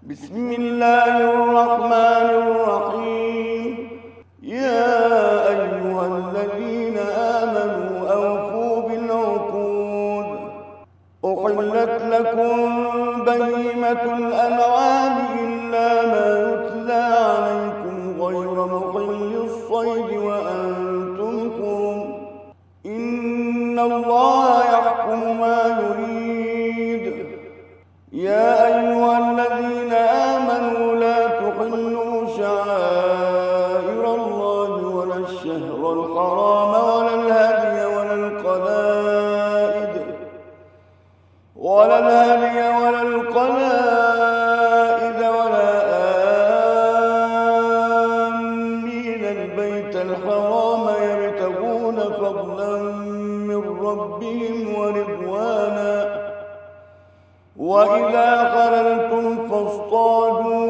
بسم الله الرحمن الرحيم. يا أيها الذين آمنوا أوفوا بالعقود. أحلت لكم بهيمة الأنعام إلا ما يتلى عليكم غير محل الصيد وأنتم حرم. إن الله يحكم ما يريد. يا أيها الذين آمنوا لا تحلوا شعائر الله ولا الشهر الحرام ولا الهدي ولا القلائد ولا آمين البيت الحرام يبتغون فضلا من ربهم ورضوانا. وإذا خللتم فاصطادوا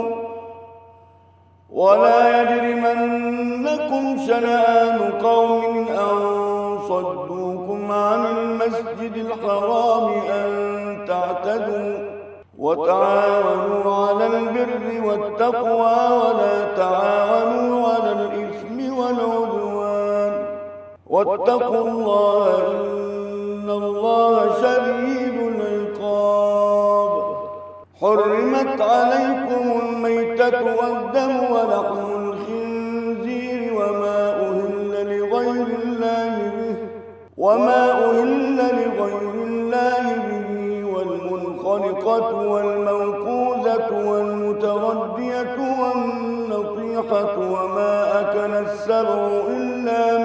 ولا يجرمنكم شنآن قوم أن صدوكم عن المسجد الحرام أن تعتدوا. وتعاونوا على البر والتقوى ولا تعاونوا على الإثم والعدوان. واتقوا الله إن الله شديد العقاب. حرمت عليكم الميتة والدم ولحم الخنزير وما أهل لغير الله به والمنخنقة والموقوذة والمتردية والنطيحة وما أكل السبع إلا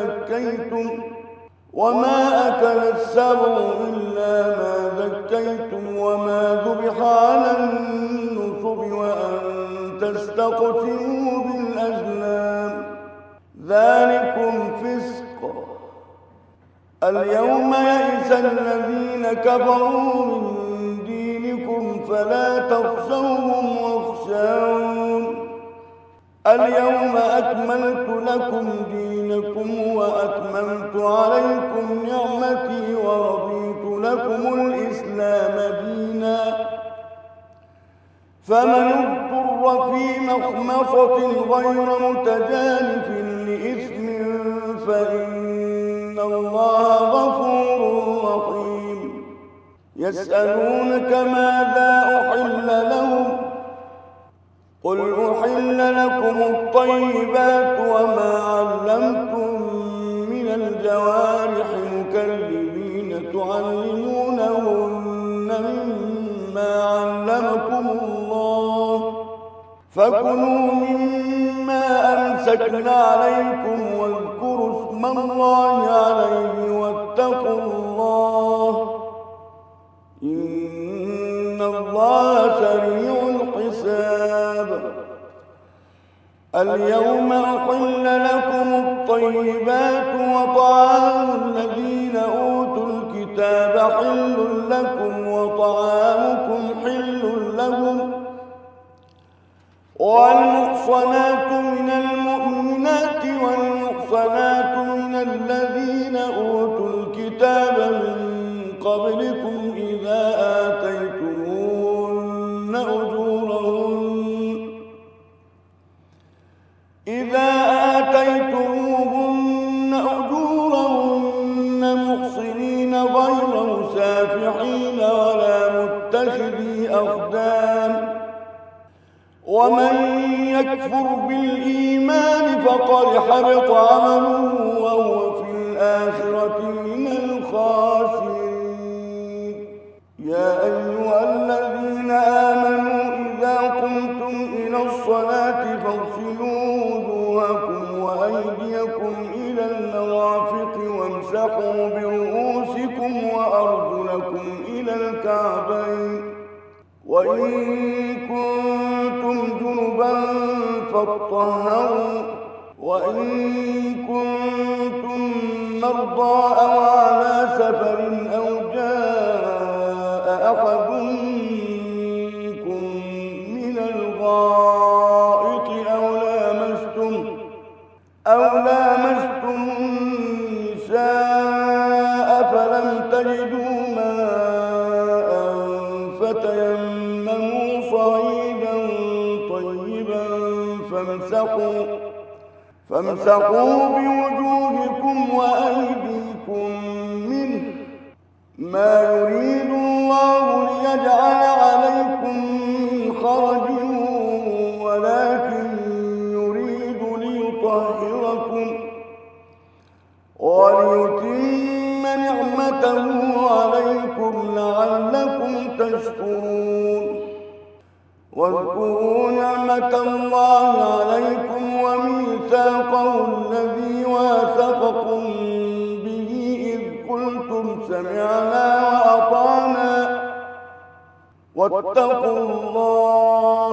ما ذكيتم وما ذبح على النصب وأن تستقسموا بالأزلام ذلكم فسق. اليوم يئس الذين كفروا من دينكم فلا تخشوهم واخشون. اليوم أكملت لكم دينكم وأتممت عليكم نعمتي ورضيت لكم الإسلام دينا. فمن اضطر في مخمصة غير متجانف لإثم فإن الله غفور رحيم. يسألونك ماذا أحل لهم قل أحل لكم الطيبات وما علمتم من الجوارح مكلبين تعلمونهن مما علمكم الله فكلوا مما أمسكن عليكم واذكروا اسم الله عليه واتقوا الله إن الله سريع الحساب. اليوم أحل لكم الطيبات وطعام الذين أوتوا الكتاب حل لكم وطعامكم حل لهم. والمحصنات من المؤمنات والمحصنات من الذين أوتوا الكتاب من قبلكم إذا آتيتموهن أجورهن محصنين غير مسافحين ولا متخذي أخدان. ومن يكفر بالإيمان فقد حبط عمله وهو في الآخرة من الخاسرين. يا أيها الذين آمنوا إذا قمتم إلى الصلاة فاغسلوا وجوهكم وأيديكم إلى المرافق وامسحوا برؤوسكم وأرجلكم إلى الكعبين. وإن كنتم جنبا فاطهروا. وإن كنتم مرضى أو على سفر أو جاء أحد منكم من الغائط أو لامستم النساء فلم تجدوا ماء فتيمموا صعيدا فامسحوا بوجوهكم وأيديكم منه، ما يريد الله ليجعل عليكم من خرج ولكن يريد ليطهركم وليتم نعمته عليكم لعلكم تشكرون. واذكروا نعمة الله عليكم وميثاقه الذي واثقكم به إذ قلتم سمعنا وأطعنا واتقوا الله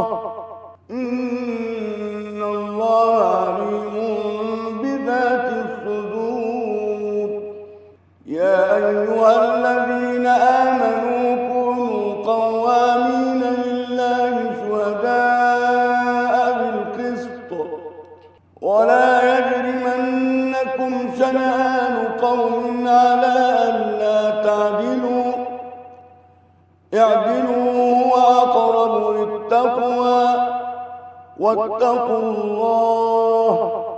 إن الله عليم بذات الصدور. يا أيها الذين آمنوا كونوا قوامين لله شهداء بالقسط ولا يجرمنكم شنآن قوم على ألا تعدلوا اعدلوا هو أقرب للتقوى واتقوا الله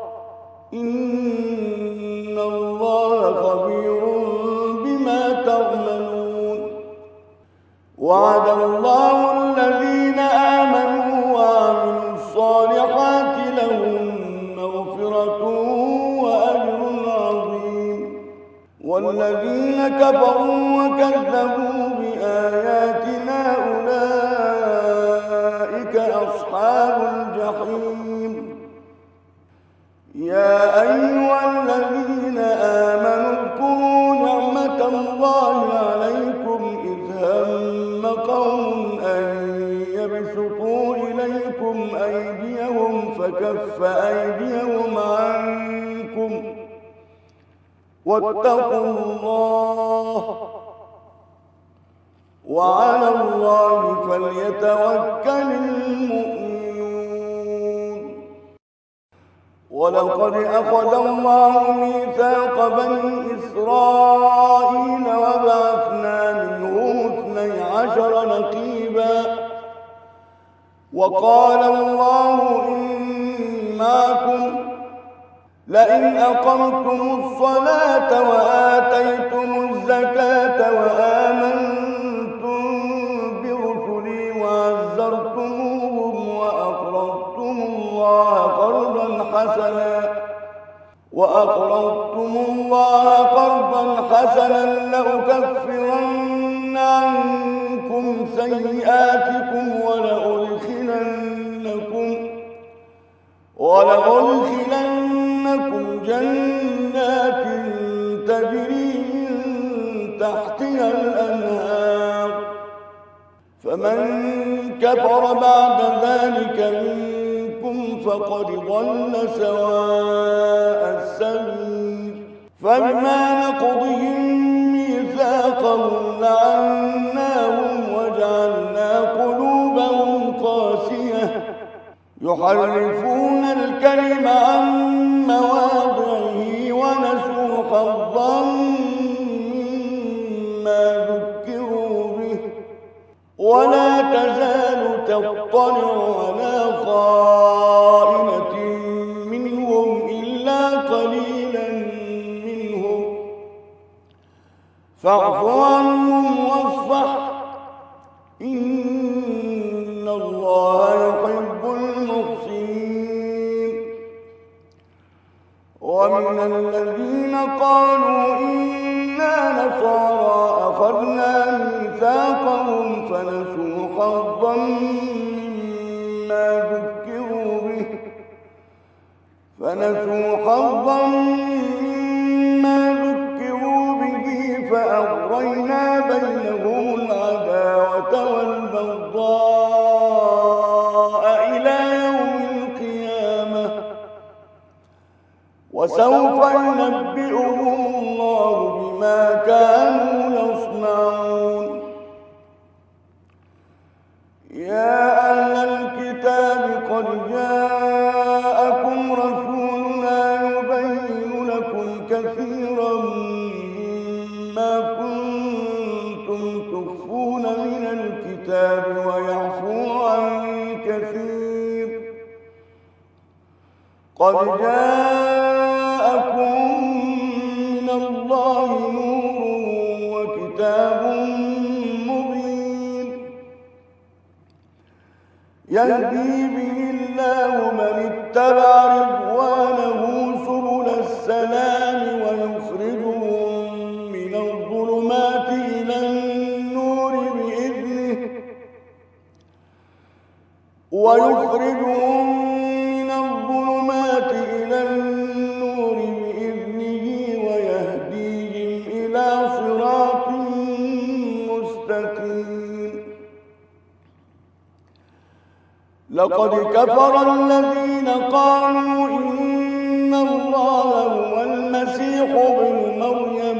إن الله خبير بما تعملون. وعد الله الذين آمنوا وعملوا الصالحات لهم مغفرة وأجر عظيم. والذين كفروا وكذبوا بآياتنا أولئك أصحاب الجحيم. يا أيها الذين آمنوا اذكروا نعمة الله عليكم إذ هم قوم أن يبسطوا إليكم أيديهم فكف أيديهم عنكم واتقوا الله وعلى الله فليتوكل المؤمنون. ولقد أخذ الله ميثاق بني إسرائيل وبعثنا منهم 12 نقيبا وقال الله إني معكم لئن أقمتم الصلاة وآتيتم الزكاة وآمنتم برسلي وعزرتموهم وأقرضتم الله قرضا حسنا لأكفرن عنكم سيئاتكم ولأدخلنكم جنات تجري من تحتها الأنهار. فمن كفر بعد ذلك منكم فقد ضل سواء السبيل. فبما نقضهم ميثاقهم لعناهم وجعلنا قلوبهم قاسية يحرفون الكلم عن مواضعه ونسوا حظا مما ذكروا به ولا تزال تطلع على خائنة منهم إلا قليلا منهم فاعف عنهم واصفح إن الله يحب المحسنين. ومن الذين قالوا إنا نصارى أخذنا ميثاقهم فنسوا حظا مما ذكروا به فأغرينا بينهم العداوة والبغضاء إلى يوم القيامة وسوف ينبئهم الله بما كانوا يصنعون. يا أهل الكتاب قد جاءكم رسولنا يبين لكم كثيرا مما كنتم تخفون من الكتاب ويعفو عن كثير قد جاءكم من الله نور وكتاب مبين يهدي به الله من اتبع رضوانه سبل السلام ويخرجهم من الظلمات إلى النور بإذنه ويهديهم إلى صراط مستقيم لقد كفر الذين قالوا إن الله هو المسيح ابن مريم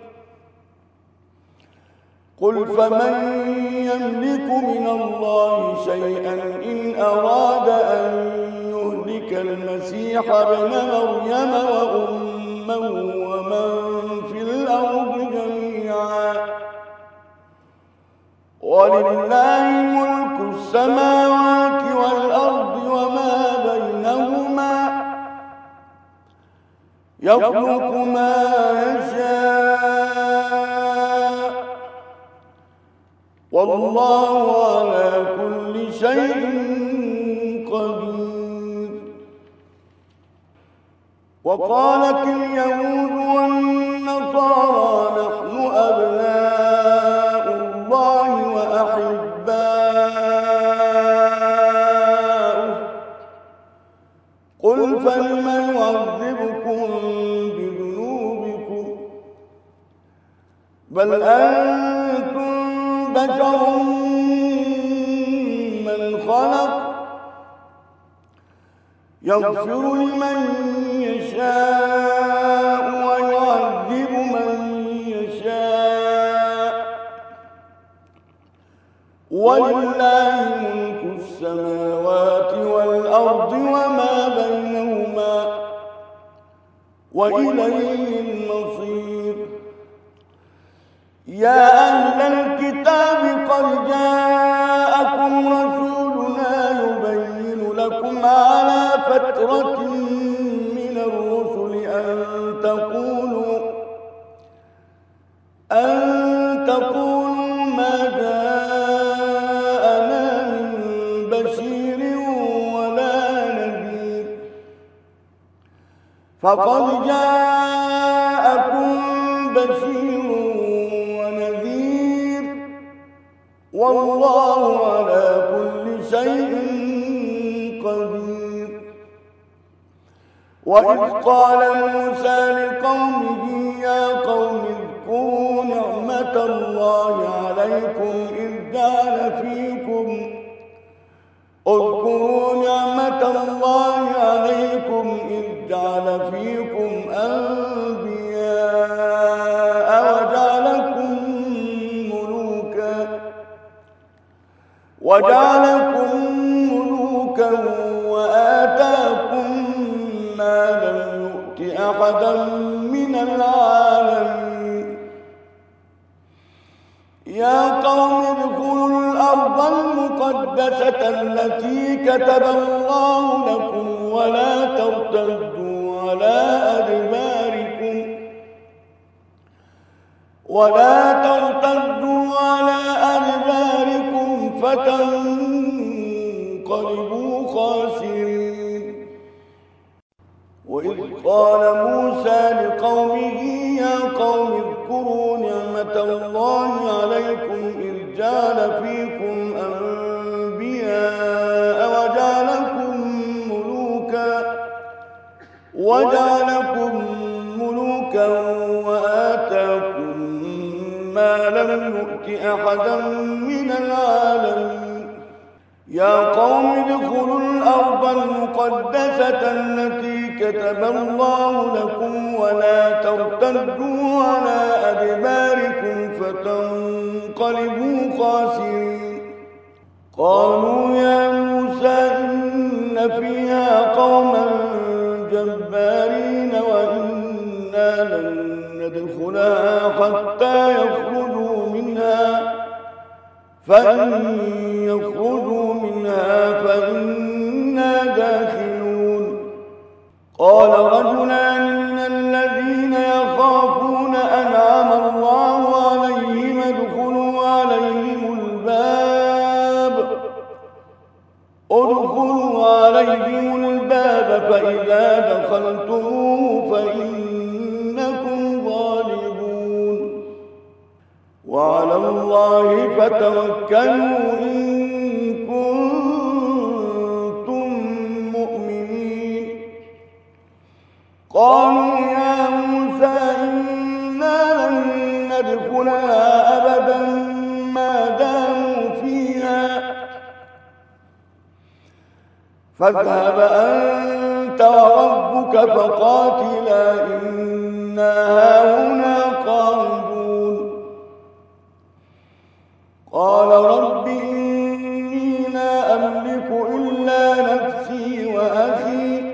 قل فمن يملك من الله شيئا إن أراد أن يهلك المسيح ابن مريم وأمه ومن في الأرض جميعا ولله ملك السماوات والأرض وما بينهما يخلق ما يشاء والله على كل شيء قدير وقالت اليهود والنصارى نحن أبناء الله وأحباؤه قل فلم يعذبكم بذنوبكم بل أنتم بشر من خلق يغفر لمن يشاء ويعذب من يشاء ولله ملك السماوات والأرض وما بينهما وإليه المصير يا أهل الكتاب قد جاءكم رسولنا يبين لكم على فترة من الرسل أن تقولوا ما جاءنا من بشير ولا نذير فقد جاءكم بشير ونذير والله على كل شيء قدير وإذ قال موسى لقومه يا قوم اذكروا نعمة الله عليكم إذ جعل فيكم أنبياء وجعلكم ملوكا وآتاكم ما لم يؤت أحدا من العالمين يا قوم ادخلوا الأرض المقدسة التي كتب الله لكم ولا ترتدوا على أدباركم فتنقلبوا خاسرين وإذ قال موسى لقومه يا قوم اذكروا نعمة الله عليكم إذ جعل فيكم أنبياء وجعلكم ملوكا وآتاكم ما لم يؤت أحدا من العالمين يا قوم ادخلوا الأرض المقدسة التي كتب الله لكم ولا ترتدوا على أدباركم فتنقلبوا خاسرين قالوا يا موسى إن فيها قوما جبارين وإنا لن ندخلها حتى يخرجوا منها فإن يخرجوا منها فإنا داخلون عليهم الباب فإذا دخلتموه فإنكم غالبون وعلى الله فتوكلوا إن كنتم مؤمنين قالوا يا موسى إنا لن ندخلها أبدا ما داموا فيها فاذهب أنت وربك فقاتلا إنا هاهنا قاعدون قال رب إني لا أملك إلا نفسي وأخي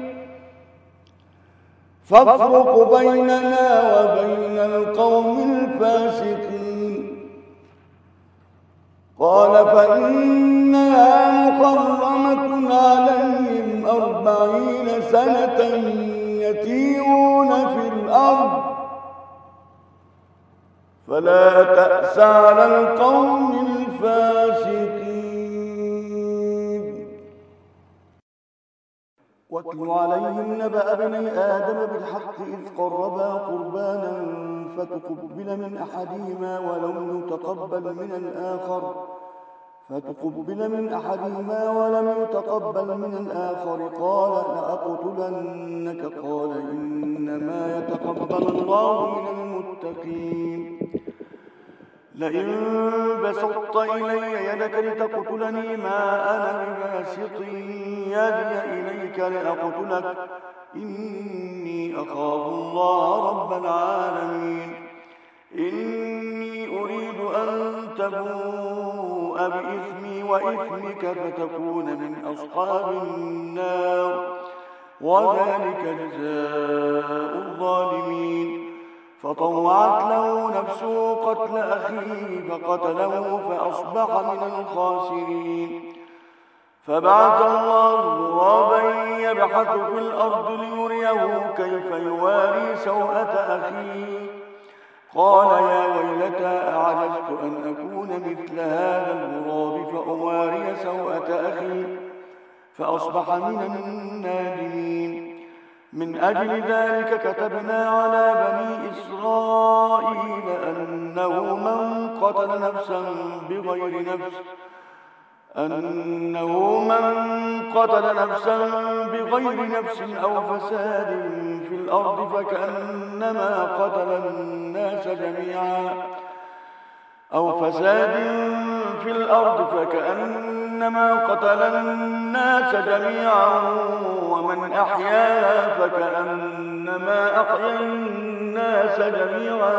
فافرق بيننا وبين القوم الفاسقين قال فإنها محرمة عليهم 40 سنة يتيهون في الأرض فلا تأس على القوم الفاسقين واتل عليهم نبأ ابني آدم بالحق إذ قربا قربانا فتقبل من أحدهما ولم يتقبل من الآخر قال لأقتلنك قال إنما يتقبل الله من المتقين لئن بسطت إلي يدك لتقتلني ما أنا بباسط يدي إليك لأقتلك إني أخاف الله رب العالمين إني أريد أن تبوء بإثمي وإثمك فتكون من أصحاب النار وذلك جزاء الظالمين فطوعت له نفسه قتل أخيه فقتله فأصبح من الخاسرين فبعث الله غرابا يبحث في الأرض ليريه كيف يواري سوءة أخيه قال يا ويلتى أعجزت أن أكون مثل هذا الغراب فأواري سوءة أخي فأصبح من النادمين من أجل ذلك كتبنا على بني إسرائيل أنه من قتل نفسا بغير نفس أو فساد في الأرض فكأنما قتل الناس جميعا ومن أحياها فكأنما أحيا الناس جميعا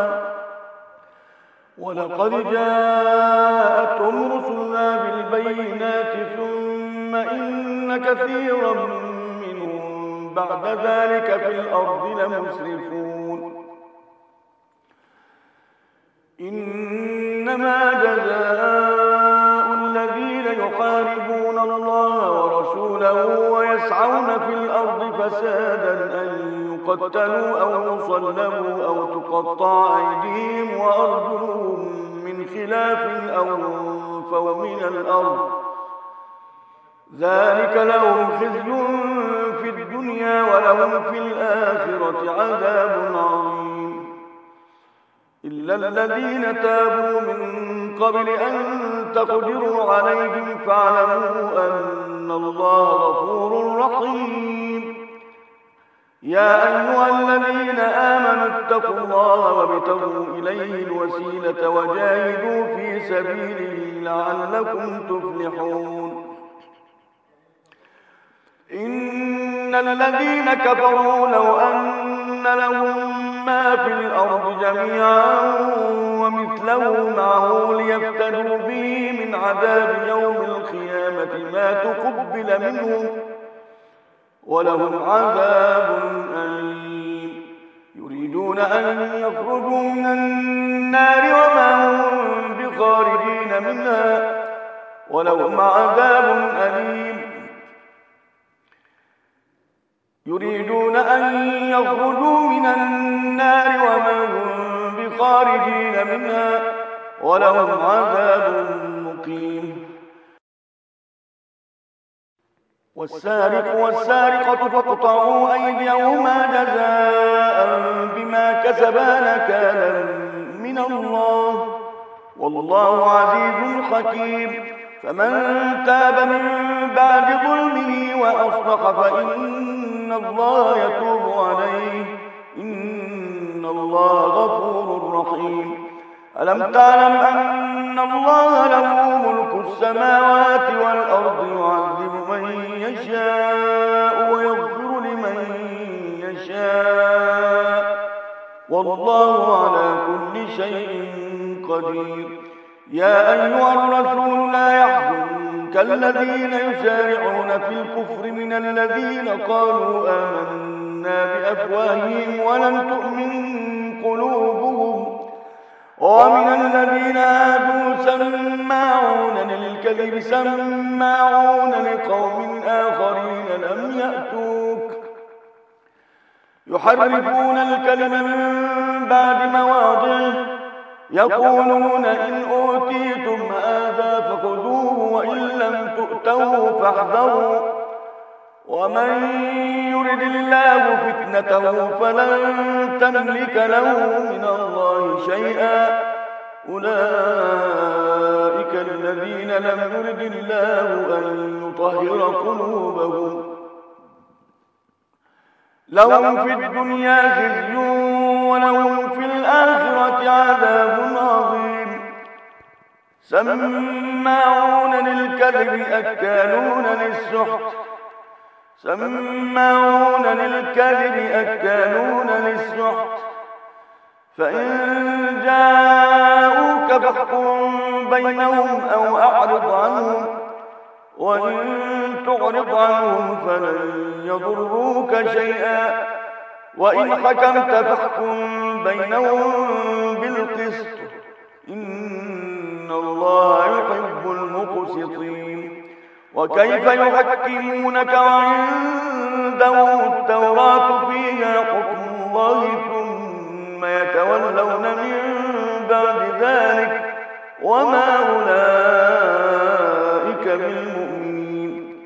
ولقد جاءتهم رسلنا بالبينات ثم إن كثيرا منهم بعد ذلك في الأرض لمسرفون إنما جزاء الذين يحاربون الله ورسوله ويسعون في الأرض فسادا أن يقتلوا أو يصلبوا أو تقطع أيديهم وأرجلهم من خلاف أو ينفوا من الأرض ذلك لهم خزي في الدنيا ولهم في الآخرة عذاب عظيم إلا الذين تابوا من قبل أن تقدروا عليهم فاعلموا أن الله غفور رحيم يا أيها الذين آمنوا اتقوا الله وابتغوا إليه الوسيلة وجاهدوا في سبيله لعلكم تفلحون إن الذين كفروا لو أن لهم ما في الأرض جميعا ومثله معه ليفتدوا به من عذاب يوم القيامة ما تقبل منهم ولهم عذاب أليم يريدون أن يخرجوا من النار وما هم بخارجين منها ولهم عذاب أليم يريدون أن يخرجوا من النار وما هم بخارجين منها ولهم عذاب مقيم والسارق والسارقة فاقطعوا أيديهما جزاء بما كسبا نكالا من الله والله عزيز حكيم فمن تاب من بعد ظلمه وأصلح فإن الله يتوب عليه إن الله غفور رحيم ألم تعلم أن الله له ملك السماوات والأرض يعذب من يشاء ويغفر لمن يشاء والله على كل شيء قدير يا أيها الرسول لا يحزنك الذين يسارعون في الكفر من الذين قالوا آمنا بأفواههم ولم تؤمن قلوبهم ومن الذين هادوا سماعون للكذب سماعون لقوم آخرين لم يأتوك يحرفون الكلم من بعد مواضعه يقولون إن أوتيتم هذا فخذوه وإن لم تؤتوه فاحذروا ومن يرد الله فتنته فلن تملك له من الله شيئا أولئك الذين لم يرد الله أن يطهر قلوبهم لهم في الدنيا خزي ولهم في الآخرة عذاب عظيم سماعون للكذب أكالون للسحت فإن جاءوك فاحكم بينهم أو أعرض عنهم وإن تعرض عنهم فلن يضروك شيئا وإن حكمت فاحكم بينهم بالقسط إن الله يحب المقسطين وكيف يحكمونك وعندهم التوراة فيها حكم الله ثم يتولون من بعد ذلك وما أولئك بالمؤمنين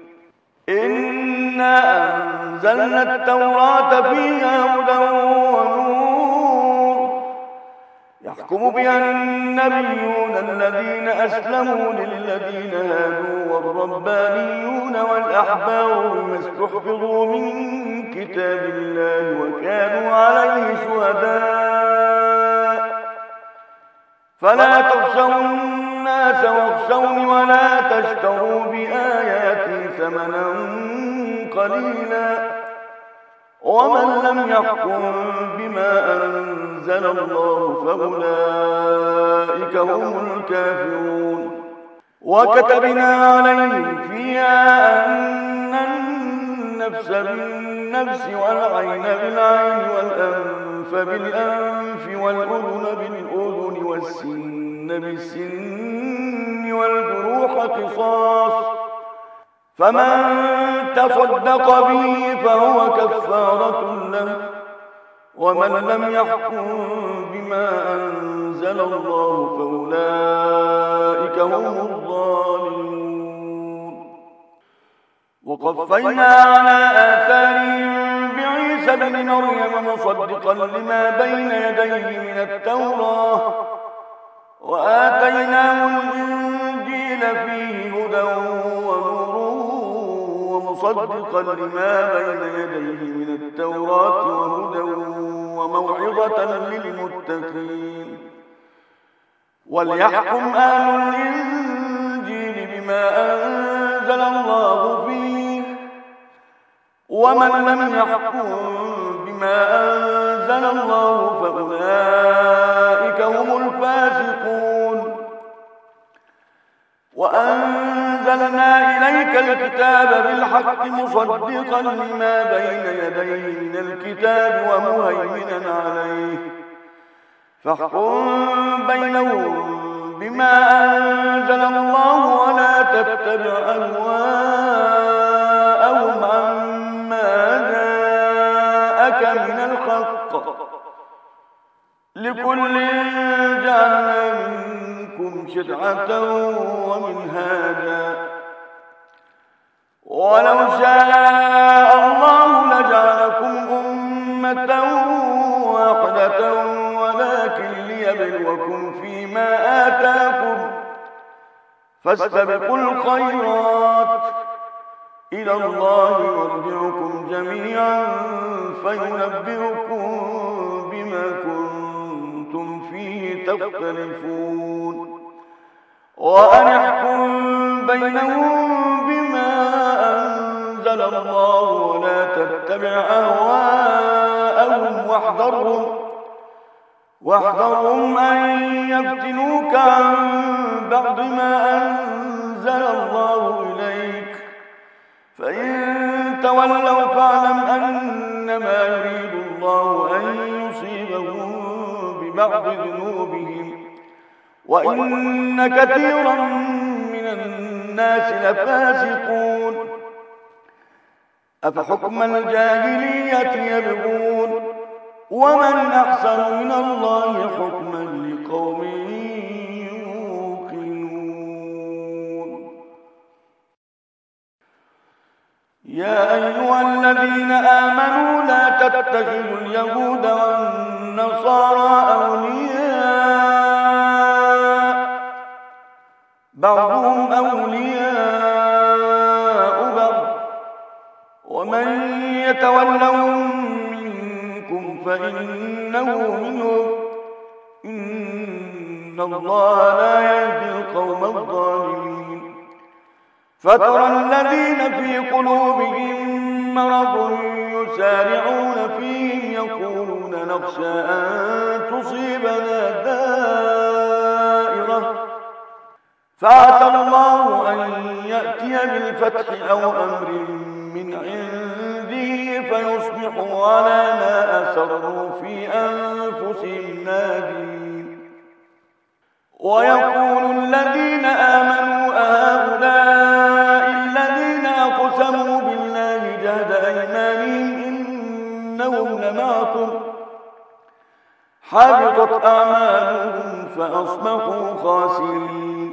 إنا أنزلنا التوراة فيها هدى ونور يحكم بها النبيون الذين أسلموا للذين هادوا والربانيون والأحبار بما استحفظوا من كتاب الله وكانوا عليه شهداء فلا تخشوا الناس واخشوني ولا تشتروا بآياتي ثمنا قليلا ومن لم يحكم بما أنزل الله فأولئك هم الكافرون وكتبنا عليهم فيها أن النفس بالنفس والعين بالعين والأنف بالأنف والأذن بالأذن والسن بالسن والجروح قصاص فمن تصدق به فهو كفارة له ومن لم يحكم بما أنزل الله فأولئك هم الظالمون وقفينا على آثارهم بعيسى بن مريم مصدقا لما بين يديه من التوراة وآتيناه الإنجيل فيه هدى ونور ومصدقا لما بين يديه من التوراة وهدى وموعظة للمتقين وليحكم أهل الإنجيل بما أنزل الله فيه ومن لم يحكم بما أنزل الله فأولئك هم الفاسقون وأنزلنا إليك الكتاب بالحق مصدقا لما بين يديه من الكتاب ومهيمنا عليه فاحكم بينهم بما أنزل الله ولا تتبع أهواءهم عما جاءك من الحق لكل جعلنا منكم شرعة ومنهاجا ولو شاء الله لجعلكم أمة واحدة ولكن ليبلوكم فيما آتاكم فاستبقوا الخيرات إلى الله مرجعكم جميعا فينبئكم بما كنتم فيه تختلفون وأن احكم بينهم بما أنزل الله ولا تتبع أهواءهم واحذرهم أن يفتنوك عن بعض ما أنزل الله إليك فإن تولوا فاعلم أنما يريد الله أن يصيبهم ببعض ذنوبهم وإن كثيرا من الناس لفاسقون أفحكم الجاهلية يبغون ومن أحسن من الله حكما لقوم يوقنون يا أيها الذين آمنوا لا تتخذوا اليهود والنصارى أولياء بعضهم أولياء بعض ومن يتولهم منكم فإنه منهم إن الله لا يهدي القوم الظالمين فترى الذين في قلوبهم مرض يسارعون فيهم يقولون نخشى أن تصيبنا دائرة فعسى الله أن يأتي بالفتح أو أمر من عنده فيصبحوا على ما أسروا في أنفسهم نادمين ويقول الذين آمنوا أهؤلاء الذين أقسموا بالله جهد أيمانهم إنهم لمعكم حبطت أعمالهم فأصبحوا خاسرين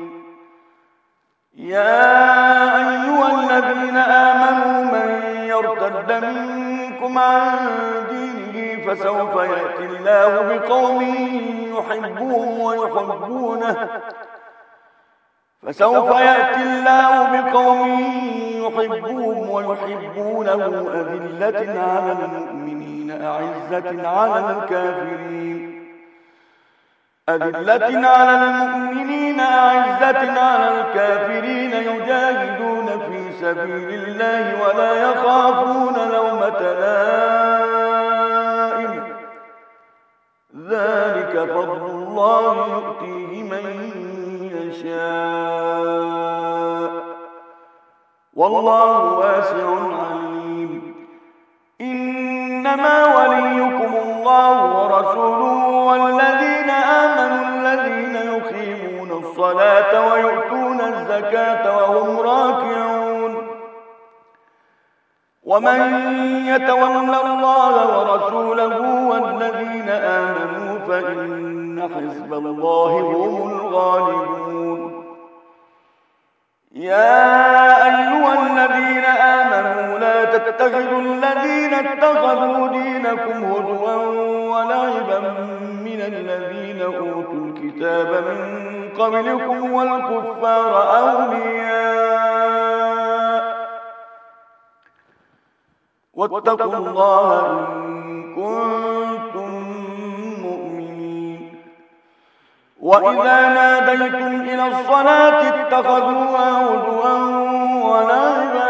يا أيها الذين آمنوا من يرتد منكم عن دينه فسوف يأتي الله بقوم يحبهم ويحبونه أذلة على المؤمنين أعزة على الكافرين يجاهدون في سبيل الله ولا يخافون لومة لائم ذلك فضل الله يؤتيه من يشاء والله واسع عليم إنما وليكم الله ورسوله والذين آمنوا الذين يقيمون الصلاة ويؤتون الزكاة وهم راكعون ومن يتول الله ورسوله والذين آمنوا فإن حزب الله هم الغالبون يا أيها الذين آمنوا لا تتخذوا الذين اتخذوا دينكم هزوا ولعبا من الذين أوتوا الكتاب من قبلكم والكفار أولياء واتقوا الله إن كنتم مؤمنين وإذا ناديتم إلى الصلاة اتخذوها هزوا ولعبا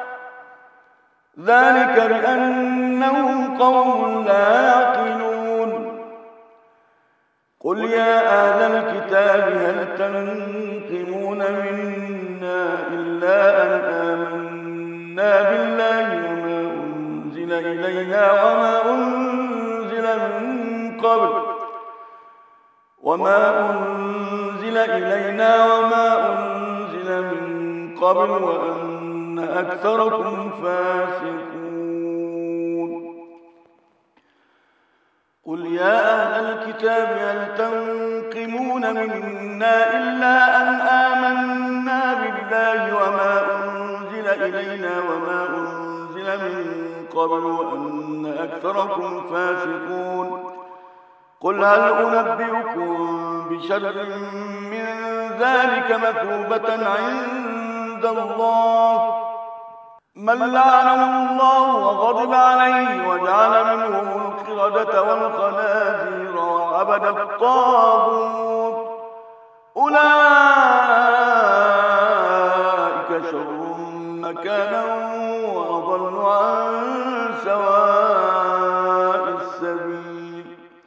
ذلك بأنهم قوم لا يعقلون قل يا أهل الكتاب هل تنقمون منا إلا أن آمنا بالله وما أنزل إلينا وما أنزل من قبل وأن أكثركم فاسقون قل يا أهل الكتاب هل تنقمون منا إلا أن آمنا بالله وما أنزل إلينا وما أنزل من قبل وأن أكثركم فاسقون قل هل أنبئكم بشر من ذلك مثوبة عند الله من لعنه الله وغضب عليه وجعل منهم القردة والخنازير وعبد الطاغوت أولئك شر مكانا وأضل عن سواء السبيل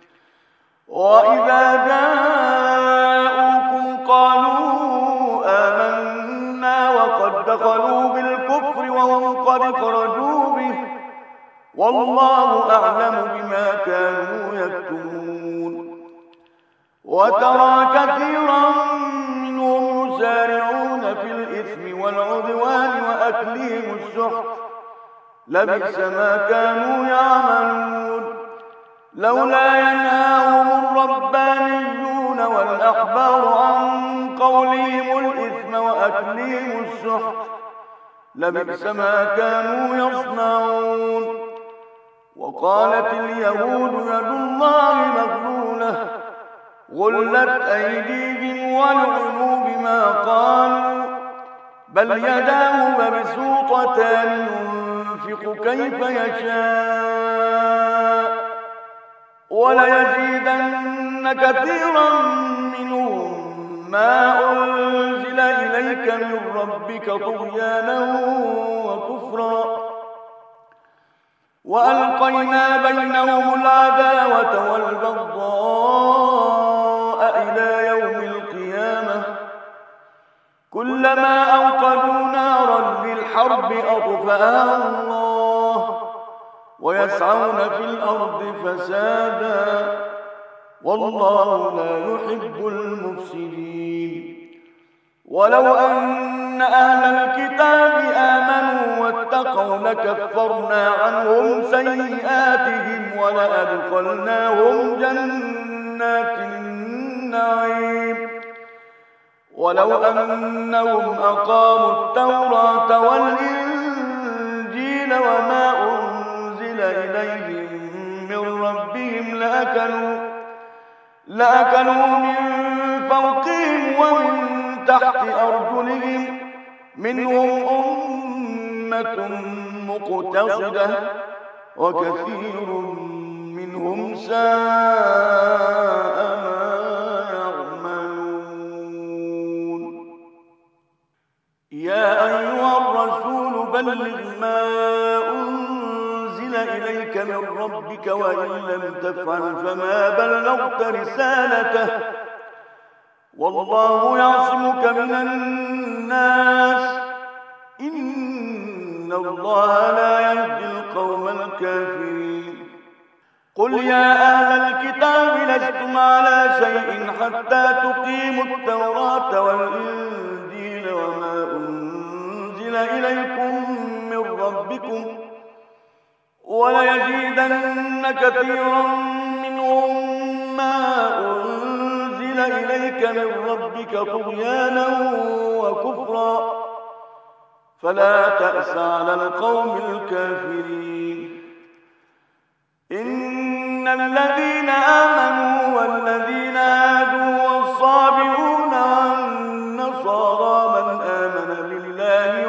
وإذا جاءوكم قالوا آمنا وقد دخلوا بالكفر وهم قد خرجوا به والله أعلم بما كانوا يكتمون وترى كثيرا منهم يسارعون في الإثم والعدوان وأكلهم السحت لبئس ما كانوا يعملون لولا ينهاهم الربانيون والأحبار عن قولهم الإثم وأكلهم السحت لبئس ما كانوا يصنعون وقالت اليهود يد الله مغلولة غلت أيديهم ولعنوا بما قالوا بل يداه مبسوطتان ينفق كيف يشاء وليزيدن كثيرا منهم ما أنزل إليك من ربك طغيانا وكفرا وألقينا بينهم العداوة والبغضاء إلى يوم القيامة كلما أوقدوا نارا للحرب أطفأها الله ويسعون في الأرض فسادا والله لا يحب المفسدين ولو أن أهل الكتاب آمنوا واتقوا لكفرنا عنهم سيئاتهم ولأدخلناهم جنات النعيم ولو أنهم أقاموا التوراة والإنجيل وما أنزل إليهم من ربهم لأكلوا من فوقهم ومن تحت أرجلهم منهم أمة مقتصدة وكثير منهم ساء ما يعملون يا أيها الرسول بلغ ما أنزل إليك من ربك وإن لم تفعل فما بلغت رسالته والله يعصمك من الناس إن الله لا يهدي القوم الكافرين قل يا أهل الكتاب لستم على شيء حتى تقيموا التوراة والإنجيل وما أنزل إليكم من ربكم وليزيدن كثيرا منهم ما أنزل إليك من ربك طغيانا وكفرا فلا تأس على القوم الكافرين إن الذين آمنوا والذين هادوا والصابئون والنصارى من آمن بالله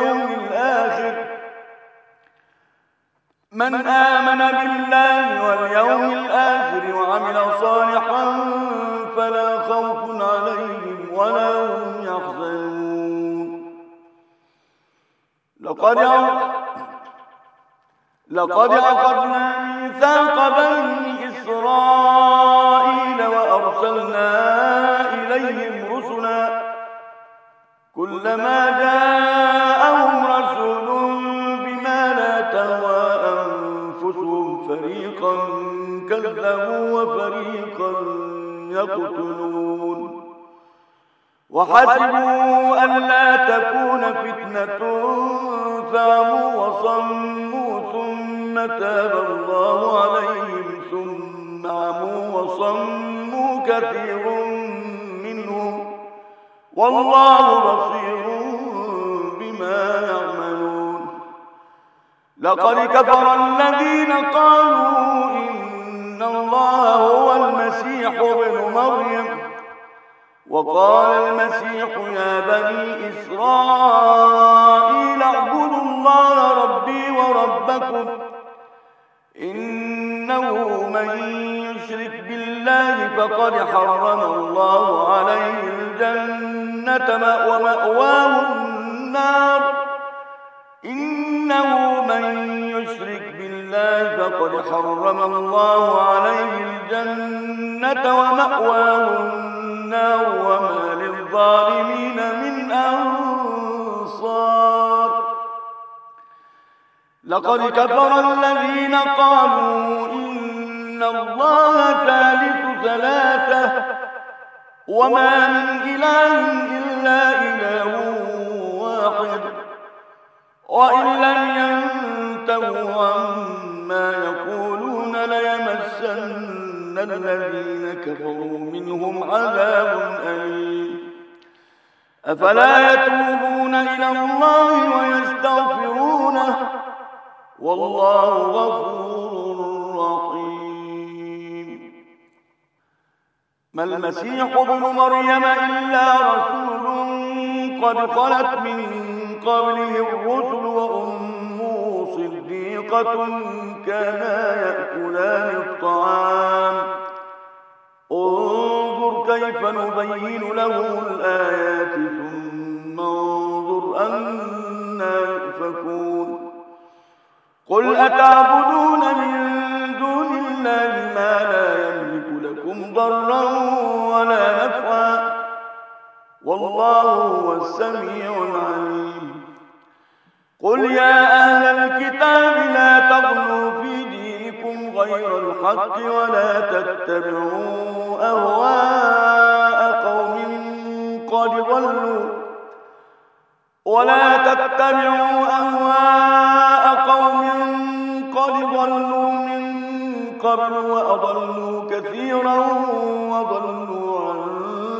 واليوم الآخر وعمل صالحا فلا خوف عليهم ولا هم يحزنون لقد أخذنا ميثاق بني إسرائيل وأرسلنا إليهم رسلا كلما جاءهم رسول بما لا تهوى أنفسهم فريقا كذبوا وفريقا يقتلون وحسبوا ألا تكون فتنة فعموا وصموا ثم تاب الله عليهم ثم عموا وصموا كثير منهم والله بصير بما يعملون لقد كفر الذين قالوا إن الله هو المسيح ابن مريم وقال المسيح يا بني إسرائيل اعبدوا الله ربي وربكم إنه من يشرك بالله فقد حرم الله عليه الجنة ومأواه النار إنه من يشرك بالله فقد حرم الله عليه الجنة ومأواه النار وما للظالمين من أنصار لقد كفر الذين قالوا إن الله ثالث ثلاثة وما من إله إلا إله واحد وإن لم ينتهوا عما يقولون ليمسن الذين كفروا منهم عذاب أليم أفلا يتوبون إلى الله ويستغفرونه والله غفور رحيم ما المسيح ابن مريم إلا رسول قد خلت من قبله الرسل وأمه صديقة كانا يأكلان الطعام انظر كيف نبين لهم الآيات ثم انظر أنا يؤفكون قل أتعبدون من دون الله ما لا يملك لكم ضرا ولا نفعا والله هو السميع العليم قل يا أهل الكتاب لا تغلوا في دينكم غير الحق ولا تتبعوا أهواء قوم قد ضلوا من قبل وأضلوا كثيرا وضلوا عن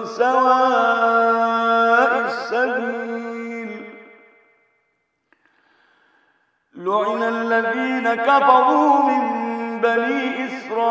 سواء السبيل لعن الذين كفروا من بني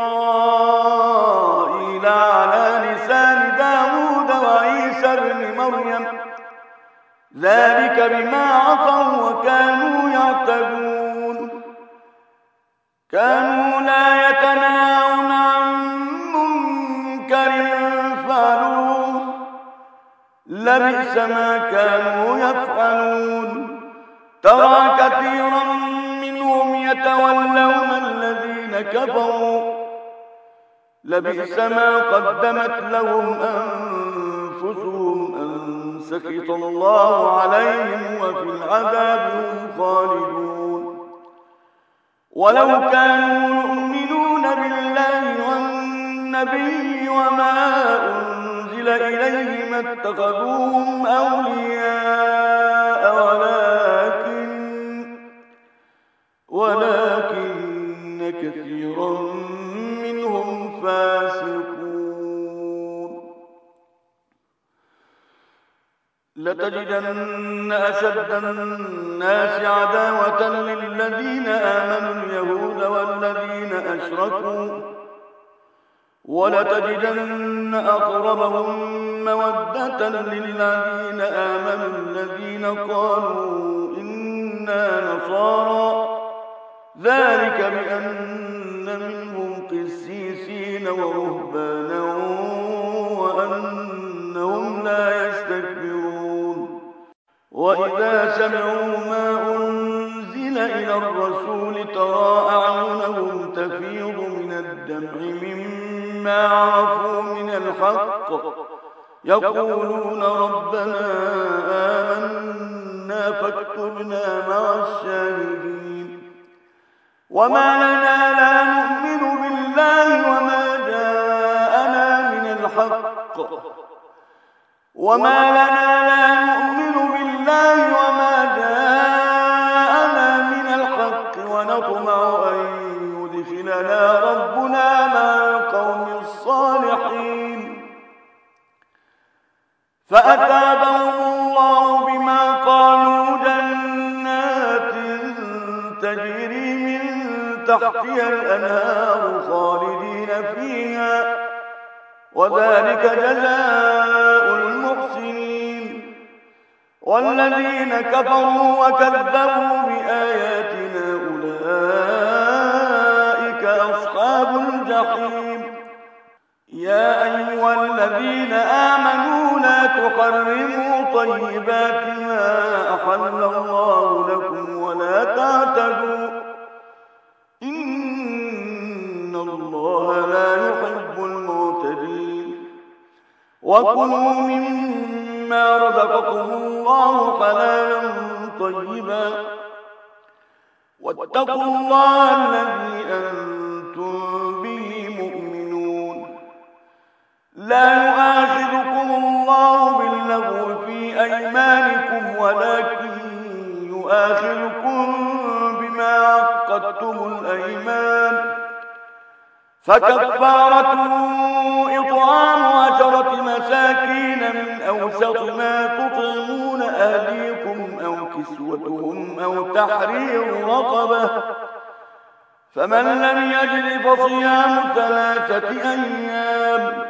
إسرائيل على لسان داود وعيسى بن مريم ذلك بما عصوا وكانوا يعتدون كانوا لا يتناهون عن منكر فعلوه لبئس ما كانوا يفعلون ترى كثيرا منهم يتولون الذين كفروا لبئس ما قدمت لهم أنفسهم أن سخط الله عليهم وفي العذاب هم خالدون ولو كانوا يؤمنون بالله والنبي وما أنزل إليه ما اتخذوهم أولياء ولكن كثيرا منهم فاسقون لتجدن أشد الناس عداوة للذين آمنوا اليهود والذين أشركوا ولتجدن أقربهم مودة للذين آمنوا الذين قالوا إنا نصارى ذلك بأن منهم قسيسين ورهبانا وأنهم لا يستكبرون وإذا سمعوا ما أنزل إلى الرسول ترى أعينهم تفيض من الدمع مما عرفوا من الحق يقولون ربنا آمنا فاكتبنا مع الشاهدين وما لنا لا نؤمن بالله وما جاءنا من الحق ونطمع أن يدخلنا ربنا مع القوم الصالحين فأثابهم الله بما قالوا جنات تجري تحتها الأنهار خالدين فيها وذلك جزاء المحسنين. والذين كفروا وكذبوا بآياتنا أولئك أصحاب الجحيم. يا أيها الذين آمنوا لا تحرموا طيبات ما أحل الله لكم ولا تعتدوا إن الله لا يحب المعتدين. وكلوا مما رزقكم الله حلالا طيبا واتقوا الله الذي أنتم به مؤمنون. لا يؤاخذكم الله باللغو في أيمانكم ولكن يؤاخذكم بما عقدتم الأيمان، فكفارته إطعام 10 مساكين من أوسط ما تطعمون أهليكم أو كسوتهم أو تحرير رقبة، فمن لم يجد فصيام 3 أيام،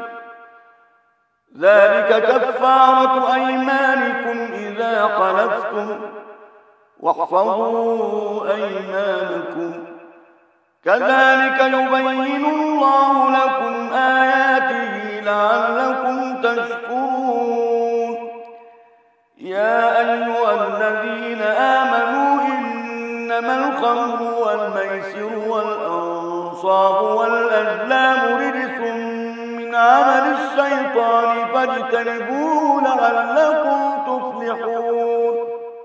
ذلك كفارة أيمانكم إذا حلفتم، واحفظوا أيمانكم، كذلك يبين الله لكم آياته لعلكم تشكرون. يا أيها الذين آمنوا إنما الخمر والميسر والأنصاب والأزلام رجس من عمل الشيطان فاجتنبوه لعلكم تفلحون.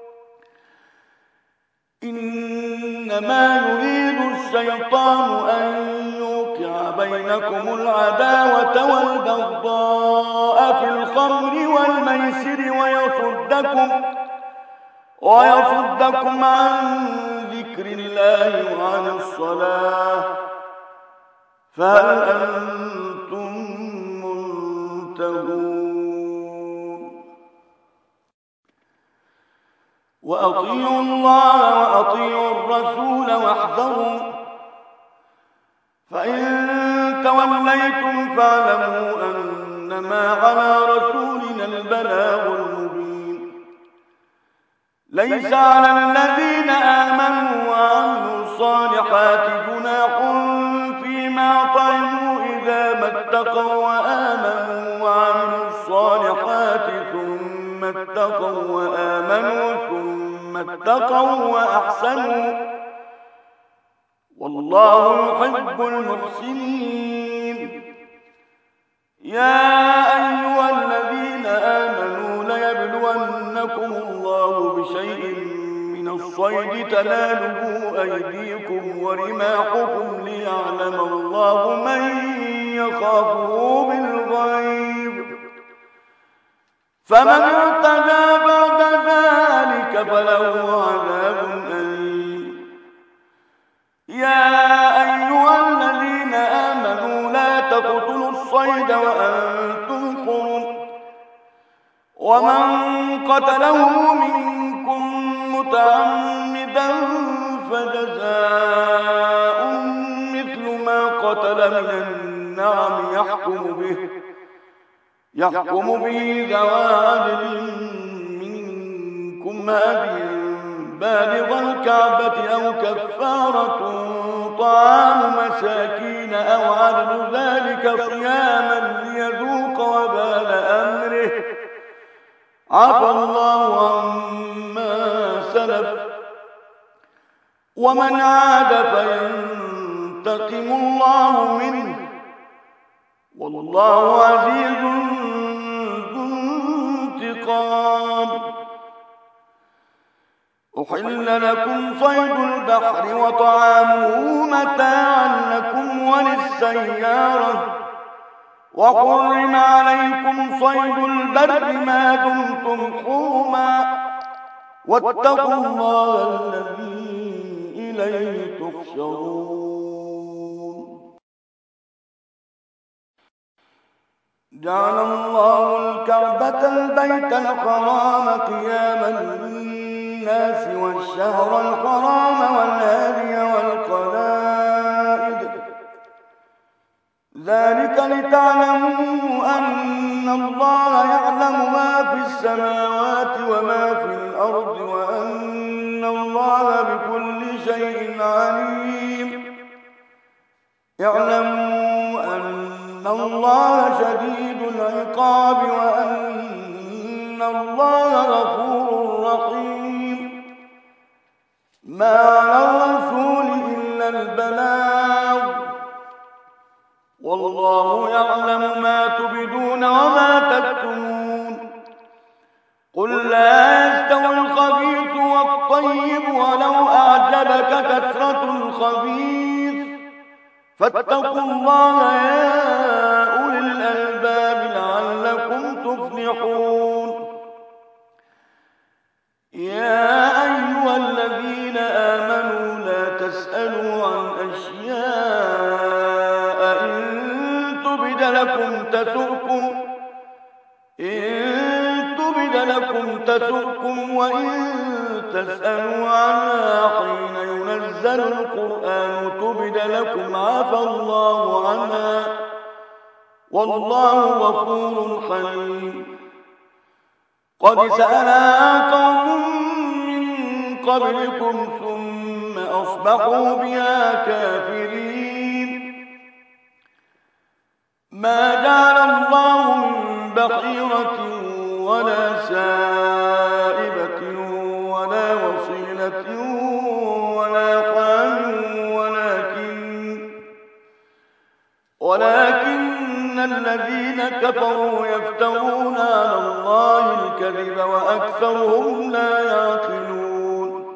إنما يريد الشيطان أن يوقع بينكم العداوة والبغضاء في الخمر والميسر ويصدكم عن ذكر الله وعن الصلاة، فهل أنتم منتهون؟ وأطيعوا الله وأطيعوا الرسول واحذروا، فإن توليتم فاعلموا أنما على رسولنا البلاغ المبين. ليس على الذين آمنوا وعملوا الصالحات جناح فيما طعموا إذا ما اتقوا وآمنوا وعملوا الصالحات ثم اتقوا وآمنوا ثم اتقوا وأحسنوا، والله يحب المحسنين. يا أيها الذين آمنوا ليبلونكم الله بشيء من الصيد تناله أيديكم ورماحكم ليعلم الله من يخافه بالغيب، فمن اعتدى بعد ذلك فله عذاب أليم. يا أيها الذين آمنوا لا تقتلوا الصيد وأنتم حرم، ومن قتله منكم متعمدا فجزاء مثل ما قتل من النعم يحكم به ذوى عدل منكم هديا بالغ الكعبة أو كفارة طعام مساكين أو عدل ذلك صياما ليذوق وبال أمره، عفى الله عما سلف، ومن عاد فينتقم الله منه، والله عزيز ذو انتقام. أحل لكم صيد البحر وطعامه متاعا لكم وللسيارة، وحرم عليكم صيد البر ما دمتم حرما، واتقوا الله الذي إليه تحشرون. جعل الله الكعبة البيت الحرام قياما للناس والشهر الحرام والهدي والقلائد ذلك لتعلموا أن الله يعلم ما في السماوات وما في الأرض وأن الله بكل شيء عليم. اعلموا أن الله شديد العقاب وأن الله غفور رحيم. ما على الرسول إلا البلاغ، والله يعلم ما تبدون وما تكتمون. قل لا يستوي الخبيث والطيب ولو أعجبك كثرة الخبيث، فاتقوا الله يا أولي الألباب لعلكم تفلحون. يا أيها الذين آمنوا لا تسألوا عن أشياء إن تبد لكم تسؤكم وإن تسألوا عنها حين ينزل القرآن تبد لكم عفى الله عنها، والله غفور حليم. قد سألها قوم من قبلكم ثم أصبحوا بها كافرين. ما جعل الله من بحيرة ولا سائبة ولا وصيلة ولا حام ولكن الذين كفروا يفترون على الله الكذب وأكثرهم لا يعقلون.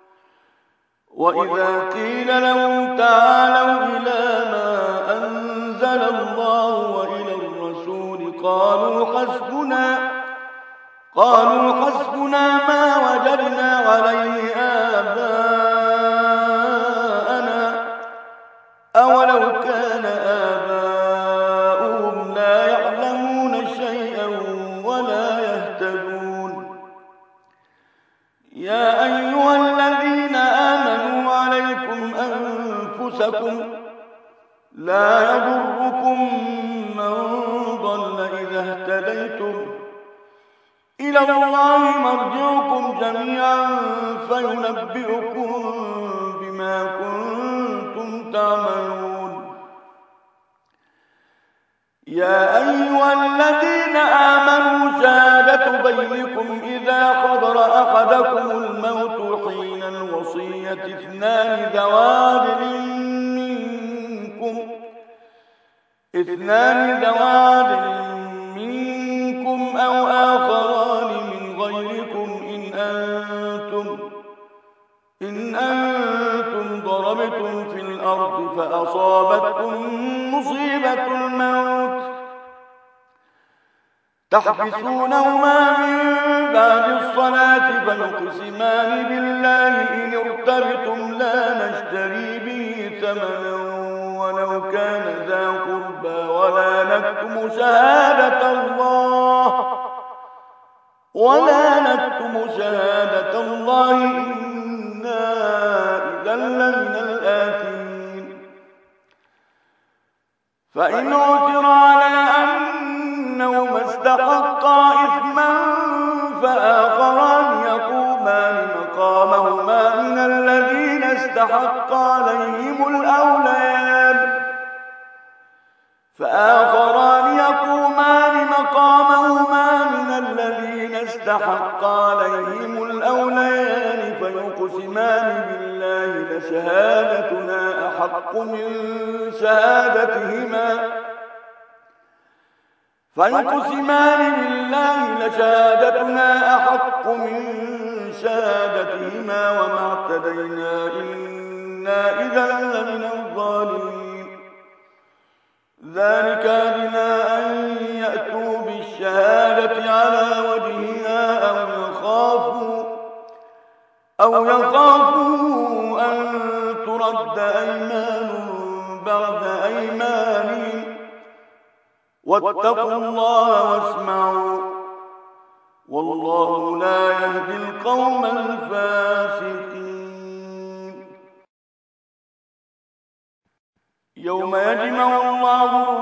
وإذا قيل لهم تعالوا إلى ما أنزل الله وإلى الرسول قالوا حسبنا ما وجدنا عليه آباءنا أولو كان آباؤهم لا يعلمون شيئا ولا يهتدون. يا أيها الذين آمنوا عليكم أنفسكم لا يضركم من ضل إذا اهتديتم، إلى الله مرجعكم جميعا فينبئكم بما كنتم تعملون. يا أيها الذين آمنوا شهادة بينكم إذا حضر أحدكم الموت حين الوصية اثنان ذو عدل منكم أو آخران من غيركم إن أنتم ضربتم في الأرض فأصابتكم مصيبة الموت تحبسونهما من بعد الصلاة فيقسمان بالله إن ارتبتم لا نشتري به ثمنا ولو كان ذا قربى ولا نكتم شهادة الله إنا إذا لمن الآثمين. فإن عثر على أنهما استحقا إثما فآخران يقومان مقامهما من الذين استحق عليهم الأوليان فيقسمان بالله لشهادتنا أحق من شهادتهما وما اعتدينا إنا إذا لمن الظالمين. ذلك أدنى أن يأتوا بالشهادة على وجهها أو يخافوا أن ترد أيمان بعد أيمانهم واتقوا الله واسمعوا والله لا يهدي القوم الفاسقين. يوم يجمع الله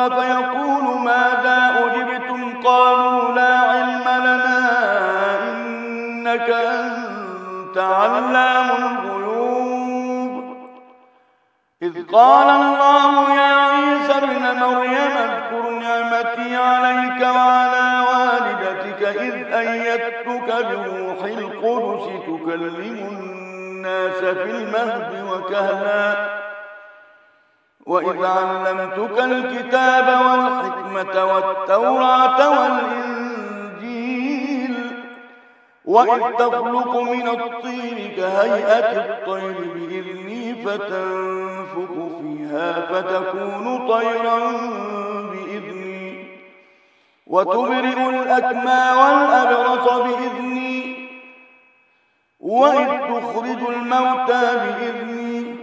فيقول ماذا أجبتم قالوا لا علم لنا إنك أنت علام الغيوب إذ قال الله يا عيسى ابن مريم اذكر نعمتي عليك وعلى والدتك إذ أيدتك بروح القدس تكلم الناس في المهد وكهلا وإذ علمتك الكتاب والحكمة والتوراة والإنجيل وإذ تخلق من الطين كهيئة الطير بإذني فتنفخ فيها فتكون طيرا بإذني وتبرئ الأكمى والأبرص بإذني وإذ تخرج الموتى بإذني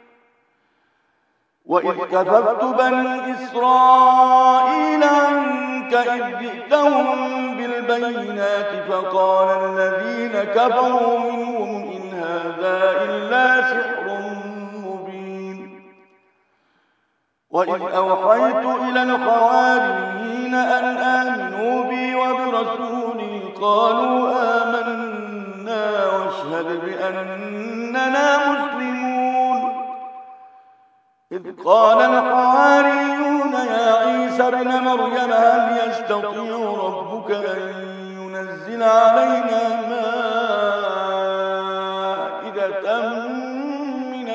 وإذ كففت بني إسرائيل عنك إذ جئتهم بالبينات فقال الذين كفروا منهم إن هذا إلا سحر مبين وإذ أوحيت إلى الحواريين أن آمنوا بي وبرسولي قالوا آمنا واشهد بأننا مسلمون إذ قال الحواريون يا عيسى ابن مريم هل يستطيع ربك أن ينزل علينا مائدة من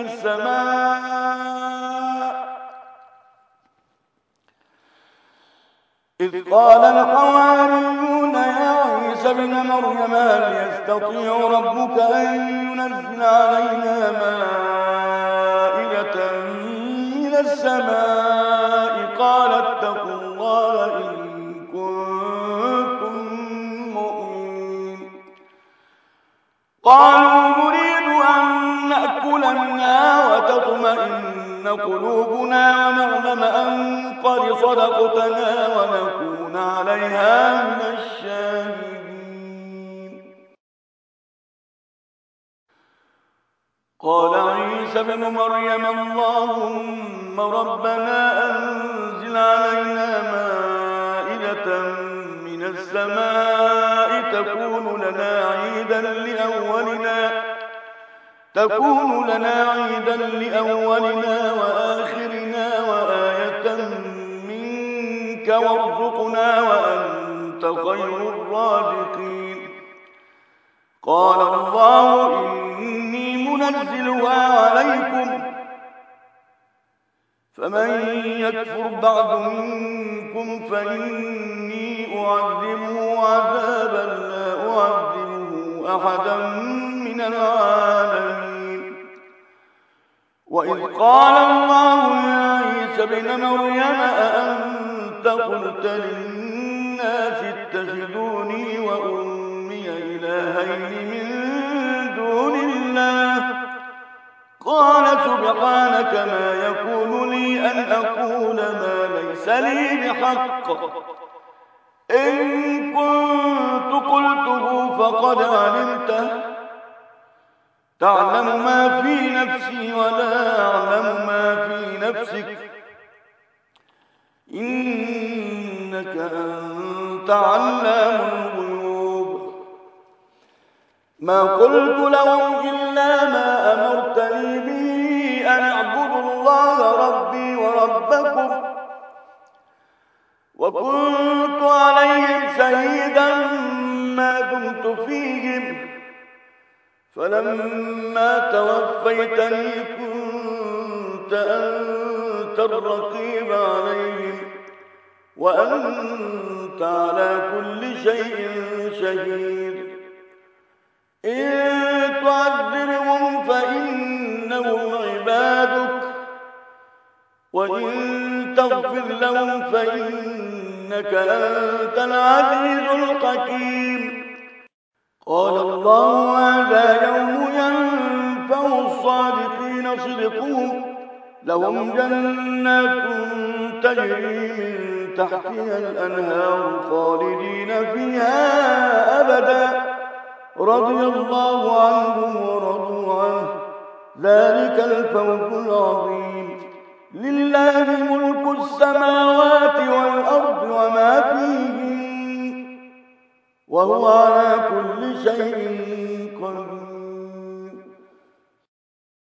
السماء إذ قال الحواريون يا عيسى ابن مريم هل يستطيع ربك أن ينزل علينا مائدة من السماء قال اتقوا الله إن كنتم مؤمنين قالوا نريد أن نأكل منها وتطمئن قلوبنا ونعلم أن قد صدقتنا ونكون عليها من الشاهدين قال عيسى ابن مريم اللهم ربنا أنزل علينا مائدة من السماء تكون لنا عيدا لأولنا وآخرنا وآية منك وارزقنا وأنت خير الرازقين قال الله إني منزلها عليكم فمن يكفر بعد منكم فإني أعذبه عذابا لا أعذبه أحدا من العالمين وإذ قال الله يا عيسى ابن مريم أأنت قلت للناس اتخذوني وأمي إلهين من دون الله قال سبحانك ما يكون لي أن أقول ما ليس لي بحق إن كنت قلته فقد علمته تعلم ما في نفسي ولا أعلم ما في نفسك إنك أنت علام الغيوب ما قلت لهم إلا ما أمرتني به أن اعبدوا الله ربي وربكم وكنت عليهم شهيدا ما دمت فيهم فلما توفيتني كنت أنت الرقيب عليهم وأنت على كل شيء شهيد إن تعذبهم فإنهم عبادك وإن تغفر لهم فإنك أنت العزيز الحكيم قال الله هذا يوم ينفع الصادقين صدقهم لهم جنات تجري من تحتها الأنهار خالدين فيها أبدا رضي الله عنهم ورضوا عنه ذلك الفوز العظيم لله ملك السماوات والأرض وما فيهن وهو على كل شيء قدير.